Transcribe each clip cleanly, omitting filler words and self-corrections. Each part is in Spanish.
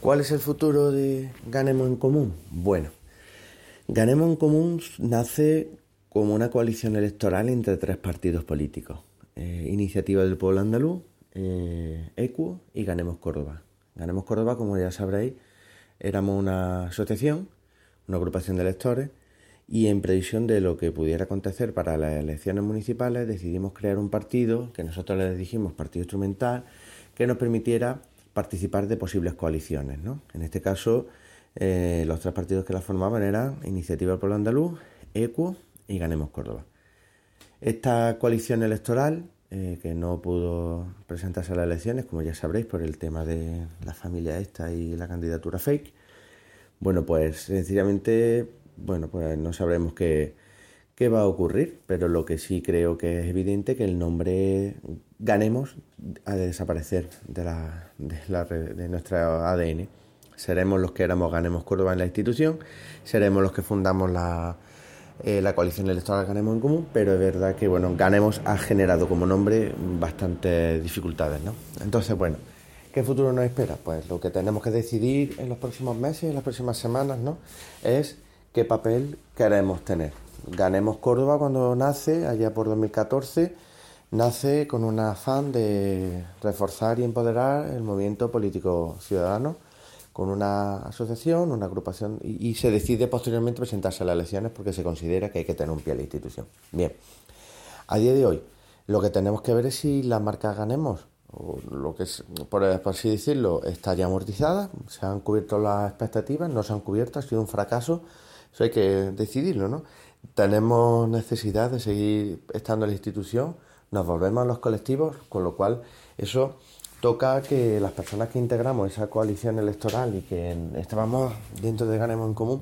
¿Cuál es el futuro de Ganemos en Común? Bueno, Ganemos en Común nace como una coalición electoral entre tres partidos políticos. Iniciativa del Pueblo Andaluz, ECUO y Ganemos Córdoba. Ganemos Córdoba, como ya sabréis, éramos una asociación, una agrupación de electores, y en previsión de lo que pudiera acontecer para las elecciones municipales decidimos crear un partido, que nosotros le dijimos partido instrumental, que nos permitiera participar de posibles coaliciones, ¿no? En este caso, los tres partidos que la formaban eran Iniciativa del Pueblo Andaluz, ECUO y Ganemos Córdoba. Esta coalición electoral, que no pudo presentarse a las elecciones, como ya sabréis, por el tema de la familia esta y la candidatura fake, bueno, pues sencillamente, pues no sabremos qué va a ocurrir, pero lo que sí creo que es evidente que el nombre Ganemos ha de desaparecer de nuestra ADN. Seremos los que éramos Ganemos Córdoba en la institución, seremos los que fundamos la coalición electoral Ganemos en Común, pero es verdad que Ganemos ha generado como nombre bastantes dificultades, ¿no? Entonces, ¿qué futuro nos espera? Pues lo que tenemos que decidir en los próximos meses, en las próximas semanas, ¿no?, es qué papel queremos tener. Ganemos Córdoba, cuando nace, allá por 2014, nace con un afán de reforzar y empoderar el movimiento político ciudadano, con una asociación, una agrupación, y se decide posteriormente presentarse a las elecciones porque se considera que hay que tener un pie en la institución. Bien, a día de hoy, lo que tenemos que ver es si la marca Ganemos, o lo que es, por así decirlo, está ya amortizada, se han cubierto las expectativas, no se han cubierto, ha sido un fracaso, eso hay que decidirlo, ¿no? Tenemos necesidad de seguir estando en la institución, nos volvemos a los colectivos, con lo cual eso toca que las personas que integramos esa coalición electoral y que estábamos dentro de Ganemos en Común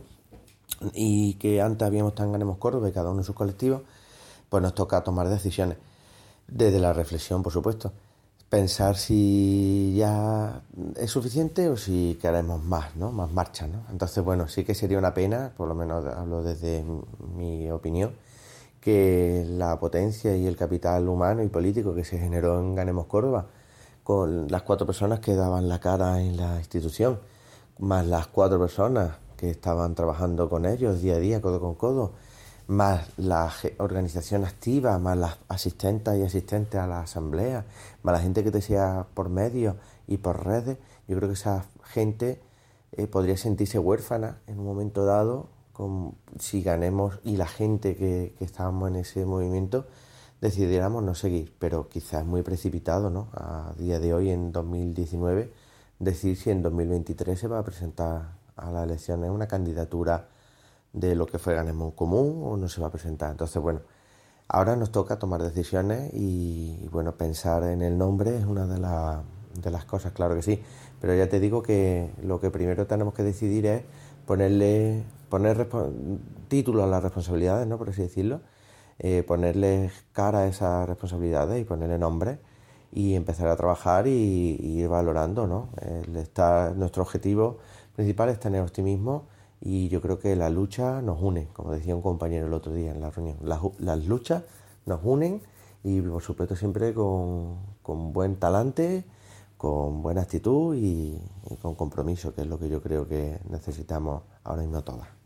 y que antes habíamos estado en Ganemos Córdoba y cada uno en sus colectivos, pues nos toca tomar decisiones desde la reflexión, por supuesto. Pensar si ya es suficiente o si queremos más, ¿no? Más marcha, ¿no? Entonces, sí que sería una pena, por lo menos hablo desde mi opinión, que la potencia y el capital humano y político que se generó en Ganemos Córdoba, con las 4 personas que daban la cara en la institución, más las 4 personas que estaban trabajando con ellos día a día, codo con codo, más la organización activa, más las asistentas y asistentes a la asamblea, más la gente que te sea por medios y por redes, yo creo que esa gente podría sentirse huérfana en un momento dado si Ganemos y la gente que estábamos en ese movimiento decidiéramos no seguir, pero quizás es muy precipitado, ¿no?, a día de hoy, en 2019, decir si en 2023 se va a presentar a las elecciones una candidatura de lo que fue Ganemos en Común o no se va a presentar. Entonces, ahora nos toca tomar decisiones y pensar en el nombre es una de las cosas, claro que sí, pero ya te digo que lo que primero tenemos que decidir es poner título a las responsabilidades, ¿no?, por así decirlo, ponerle cara a esas responsabilidades y ponerle nombre y empezar a trabajar y ir valorando, ¿no? Nuestro objetivo principal es tener optimismo. Y yo creo que la lucha nos une, como decía un compañero el otro día en la reunión. Las luchas nos unen y, por supuesto, siempre con buen talante, con buena actitud y con compromiso, que es lo que yo creo que necesitamos ahora mismo todas.